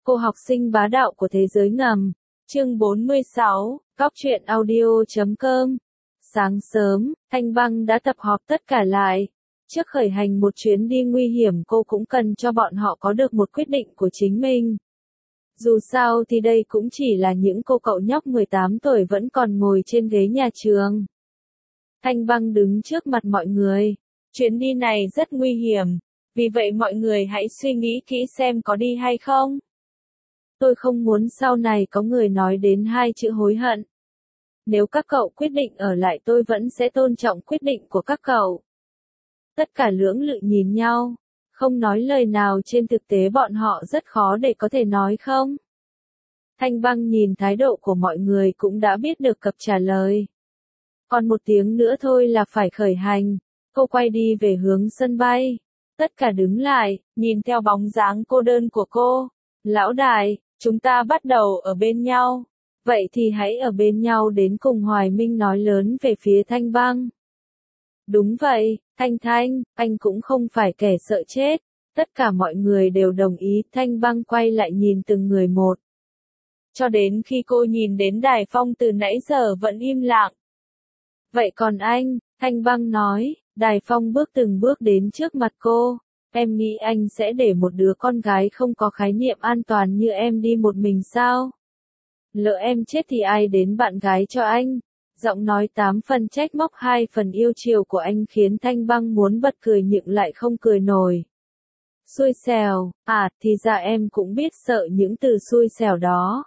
Cô học sinh bá đạo của thế giới ngầm. Chương 46, cóc.truyện.audio.com. Sáng sớm, Thanh Băng đã tập họp tất cả lại. Trước khởi hành một chuyến đi nguy hiểm cô cũng cần cho bọn họ có được một quyết định của chính mình. Dù sao thì đây cũng chỉ là những cô cậu nhóc 18 tuổi vẫn còn ngồi trên ghế nhà trường. Thanh Băng đứng trước mặt mọi người. Chuyến đi này rất nguy hiểm, vì vậy mọi người hãy suy nghĩ kỹ xem có đi hay không. Tôi không muốn sau này có người nói đến hai chữ hối hận. Nếu các cậu quyết định ở lại tôi vẫn sẽ tôn trọng quyết định của các cậu. Tất cả lưỡng lự nhìn nhau, không nói lời nào, trên thực tế bọn họ rất khó để có thể nói không. Thanh Băng nhìn thái độ của mọi người cũng đã biết được cặp trả lời. Còn một tiếng nữa thôi là phải khởi hành, cô quay đi về hướng sân bay. Tất cả đứng lại, nhìn theo bóng dáng cô đơn của cô. Lão đại, chúng ta bắt đầu ở bên nhau. Vậy thì hãy ở bên nhau đến cùng, Hoài Minh nói lớn về phía Thanh Băng. Đúng vậy, Thanh, anh cũng không phải kẻ sợ chết. Tất cả mọi người đều đồng ý. Thanh Băng quay lại nhìn từng người một. Cho đến khi cô nhìn đến Đài Phong từ nãy giờ vẫn im lặng. Vậy còn anh, Thanh Băng nói. Đài Phong bước từng bước đến trước mặt cô. Em nghĩ anh sẽ để một đứa con gái không có khái niệm an toàn như em đi một mình sao? Lỡ em chết thì ai đến bạn gái cho anh? Giọng nói 8 phần trách móc 2 phần yêu chiều của anh khiến Thanh Băng muốn bật cười nhưng lại không cười nổi. Xui xẻo, thì ra em cũng biết sợ những từ xui xẻo đó.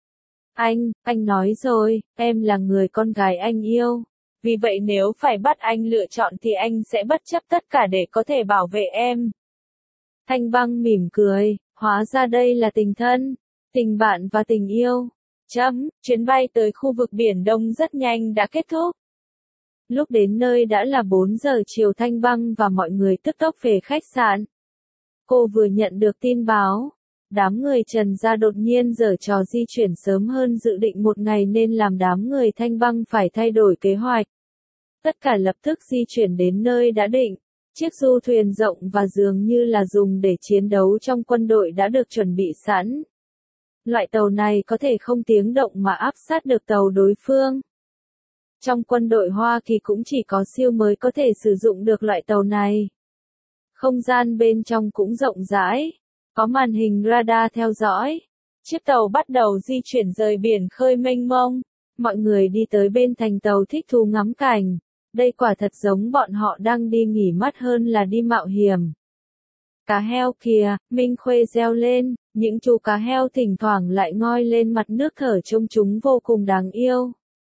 Anh nói rồi, em là người con gái anh yêu. Vì vậy nếu phải bắt anh lựa chọn thì anh sẽ bất chấp tất cả để có thể bảo vệ em. Thanh Băng mỉm cười, hóa ra đây là tình thân, tình bạn và tình yêu. Chuyến bay tới khu vực Biển Đông rất nhanh đã kết thúc. Lúc đến nơi đã là 4 giờ chiều. Thanh Băng và mọi người tức tốc về khách sạn. Cô vừa nhận được tin báo. Đám người Trần gia đột nhiên giở trò di chuyển sớm hơn dự định một ngày nên làm đám người Thanh Băng phải thay đổi kế hoạch. Tất cả lập tức di chuyển đến nơi đã định. Chiếc du thuyền rộng và dường như là dùng để chiến đấu trong quân đội đã được chuẩn bị sẵn. Loại tàu này có thể không tiếng động mà áp sát được tàu đối phương. Trong quân đội Hoa Kỳ cũng chỉ có siêu mới có thể sử dụng được loại tàu này. Không gian bên trong cũng rộng rãi, có màn hình radar theo dõi. Chiếc tàu bắt đầu di chuyển rời biển khơi mênh mông. Mọi người đi tới bên thành tàu thích thú ngắm cảnh. Đây quả thật giống bọn họ đang đi nghỉ mát hơn là đi mạo hiểm. Cá heo kìa, Minh Khuê reo lên, những chú cá heo thỉnh thoảng lại ngoi lên mặt nước thở trông chúng vô cùng đáng yêu.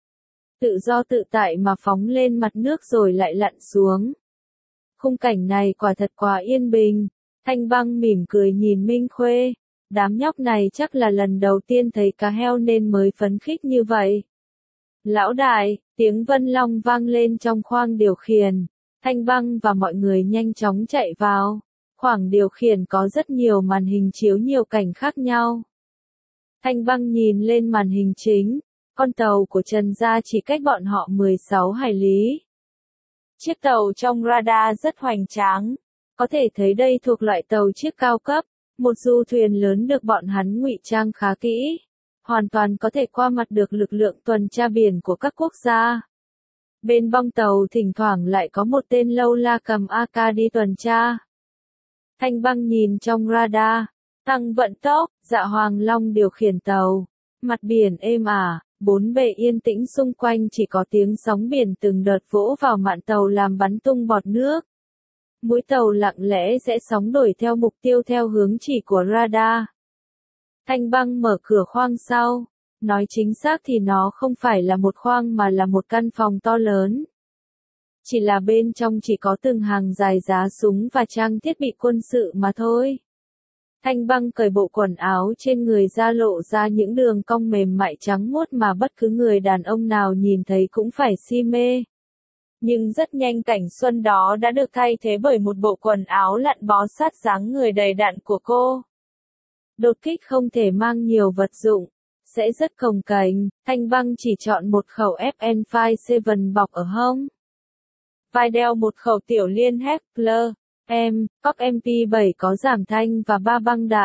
Tự do tự tại mà phóng lên mặt nước rồi lại lặn xuống. Khung cảnh này quả thật quá yên bình. Thanh Băng mỉm cười nhìn Minh Khuê. Đám nhóc này chắc là lần đầu tiên thấy cá heo nên mới phấn khích như vậy. Lão đại, tiếng Vân Long vang lên trong khoang điều khiển. Thanh Băng và mọi người nhanh chóng chạy vào. Khoang điều khiển có rất nhiều màn hình chiếu nhiều cảnh khác nhau. Thanh Băng nhìn lên màn hình chính. Con tàu của Trần gia chỉ cách bọn họ 16 hải lý. Chiếc tàu trong radar rất hoành tráng. Có thể thấy đây thuộc loại tàu chiếc cao cấp. Một du thuyền lớn được bọn hắn ngụy trang khá kỹ. Hoàn toàn có thể qua mặt được lực lượng tuần tra biển của các quốc gia. Bên bong tàu thỉnh thoảng lại có một tên lâu la cầm AK đi tuần tra. Thanh Băng nhìn trong radar. Tăng vận tốc, Dạ Hoàng Long điều khiển tàu. Mặt biển êm ả, bốn bề yên tĩnh, xung quanh chỉ có tiếng sóng biển từng đợt vỗ vào mạn tàu làm bắn tung bọt nước. Mũi tàu lặng lẽ rẽ sóng đổi theo mục tiêu theo hướng chỉ của radar. Thanh Băng mở cửa khoang sau. Nói chính xác thì nó không phải là một khoang mà là một căn phòng to lớn. Chỉ là bên trong chỉ có từng hàng dài giá súng và trang thiết bị quân sự mà thôi. Thanh Băng cởi bộ quần áo trên người ra, lộ ra những đường cong mềm mại trắng muốt mà bất cứ người đàn ông nào nhìn thấy cũng phải si mê. Nhưng rất nhanh cảnh xuân đó đã được thay thế bởi một bộ quần áo lặn bó sát dáng người đầy đặn của cô. Đột kích không thể mang nhiều vật dụng, sẽ rất cồng kềnh. Thanh Băng chỉ chọn một khẩu FN57 bọc ở hông. Vai đeo một khẩu tiểu liên Heckler, Cóc MP7 có giảm thanh và 3 băng đạn.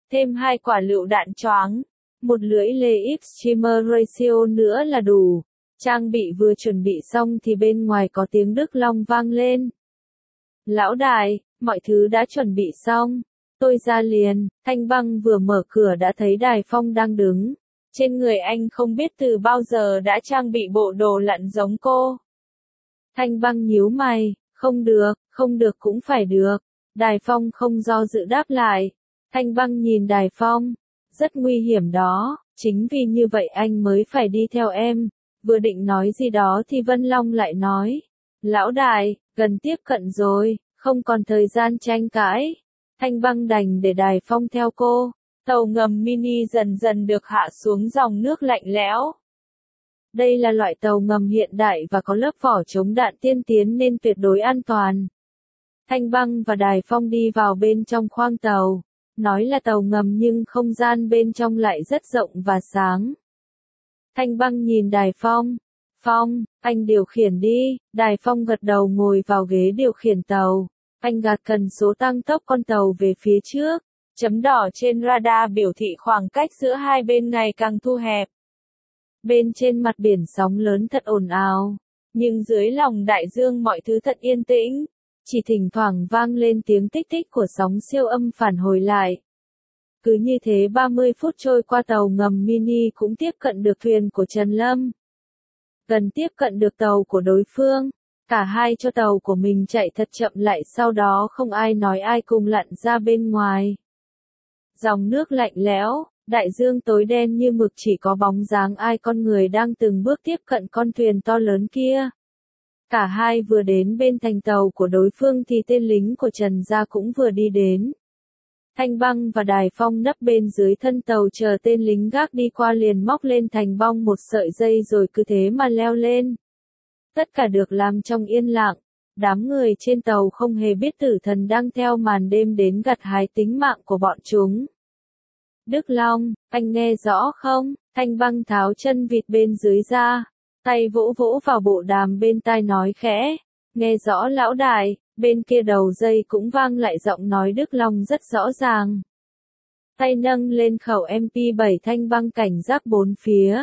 thêm 2 quả lựu đạn choáng, một lưỡi lê Extreme Ratio nữa là đủ. Trang bị vừa chuẩn bị xong thì bên ngoài có tiếng Đức Long vang lên. Lão đại, mọi thứ đã chuẩn bị xong. Tôi ra liền, Thanh Băng vừa mở cửa đã thấy Đài Phong đang đứng. Trên người anh không biết từ bao giờ đã trang bị bộ đồ lặn giống cô. Thanh Băng nhíu mày, không được cũng phải được. Đài Phong không do dự đáp lại. Thanh Băng nhìn Đài Phong, rất nguy hiểm đó, chính vì như vậy anh mới phải đi theo em. Vừa định nói gì đó thì Vân Long lại nói. Lão đại, gần tiếp cận rồi, không còn thời gian tranh cãi. Thanh Băng đành để Đài Phong theo cô. Tàu ngầm mini dần dần được hạ xuống dòng nước lạnh lẽo. Đây là loại tàu ngầm hiện đại và có lớp vỏ chống đạn tiên tiến nên tuyệt đối an toàn. Thanh Băng và Đài Phong đi vào bên trong khoang tàu. Nói là tàu ngầm nhưng không gian bên trong lại rất rộng và sáng. Thanh Băng nhìn Đài Phong. Phong, anh điều khiển đi. Đài Phong gật đầu ngồi vào ghế điều khiển tàu. Anh gạt cần số tăng tốc con tàu về phía trước. Chấm đỏ trên radar biểu thị khoảng cách giữa hai bên ngày càng thu hẹp. Bên trên mặt biển sóng lớn thật ồn ào. Nhưng dưới lòng đại dương mọi thứ thật yên tĩnh. Chỉ thỉnh thoảng vang lên tiếng tích tích của sóng siêu âm phản hồi lại. Cứ như thế 30 phút trôi qua tàu ngầm mini cũng tiếp cận được thuyền của Trần Lâm. Gần tiếp cận được tàu của đối phương. Cả hai cho tàu của mình chạy thật chậm lại sau đó không ai nói ai cùng lặn ra bên ngoài. Dòng nước lạnh lẽo, đại dương tối đen như mực chỉ có bóng dáng ai con người đang từng bước tiếp cận con thuyền to lớn kia. Cả hai vừa đến bên thành tàu của đối phương thì tên lính của Trần gia cũng vừa đi đến. Thanh Băng và Đài Phong nấp bên dưới thân tàu chờ tên lính gác đi qua liền móc lên thành bong một sợi dây rồi cứ thế mà leo lên. Tất cả được làm trong yên lặng. Đám người trên tàu không hề biết tử thần đang theo màn đêm đến gặt hái tính mạng của bọn chúng. Đức Long, anh nghe rõ không? Thanh Băng tháo chân vịt bên dưới ra. Tay vỗ vỗ vào bộ đàm bên tai nói khẽ. Nghe rõ lão đại, bên kia đầu dây cũng vang lại giọng nói Đức Long rất rõ ràng. Tay nâng lên khẩu MP7 Thanh Băng cảnh giác bốn phía.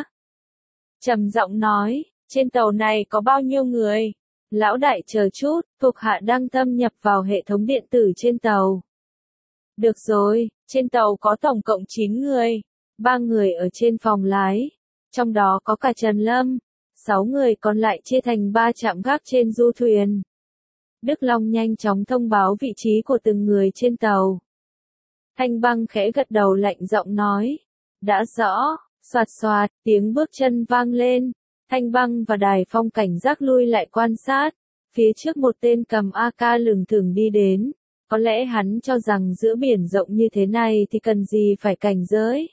Trầm giọng nói, trên tàu này có bao nhiêu người? Lão đại chờ chút, thuộc hạ đang thâm nhập vào hệ thống điện tử trên tàu. Được rồi, trên tàu có tổng cộng 9 người. 3 người ở trên phòng lái. Trong đó có cả Trần Lâm. 6 người còn lại chia thành 3 trạm gác trên du thuyền. Đức Long nhanh chóng thông báo vị trí của từng người trên tàu. Thanh Băng khẽ gật đầu lạnh giọng nói. Đã rõ, xoạt xoạt, tiếng bước chân vang lên. Thanh Băng và Đài Phong cảnh giác lui lại quan sát. Phía trước một tên cầm AK lừng thừng đi đến. Có lẽ hắn cho rằng giữa biển rộng như thế này thì cần gì phải cảnh giới.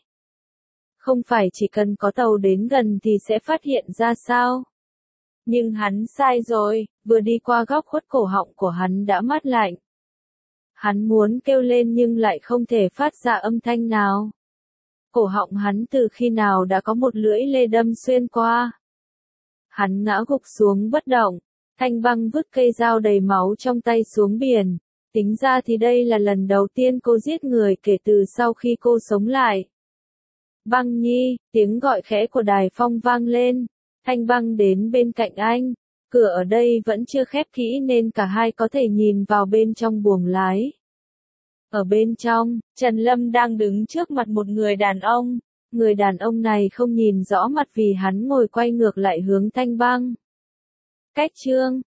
Không phải chỉ cần có tàu đến gần thì sẽ phát hiện ra sao. Nhưng hắn sai rồi, vừa đi qua góc khuất cổ họng của hắn đã mát lạnh. Hắn muốn kêu lên nhưng lại không thể phát ra âm thanh nào. Cổ họng hắn từ khi nào đã có một lưỡi lê đâm xuyên qua. Hắn ngã gục xuống bất động. Thanh Băng vứt cây dao đầy máu trong tay xuống biển. Tính ra thì đây là lần đầu tiên cô giết người kể từ sau khi cô sống lại. Băng Nhi, tiếng gọi khẽ của Đài Phong vang lên. Thanh Băng đến bên cạnh anh. Cửa ở đây vẫn chưa khép kỹ nên cả hai có thể nhìn vào bên trong buồng lái. Ở bên trong, Trần Lâm đang đứng trước mặt một người đàn ông. Người đàn ông này không nhìn rõ mặt vì hắn ngồi quay ngược lại hướng Thanh Băng. Cách chương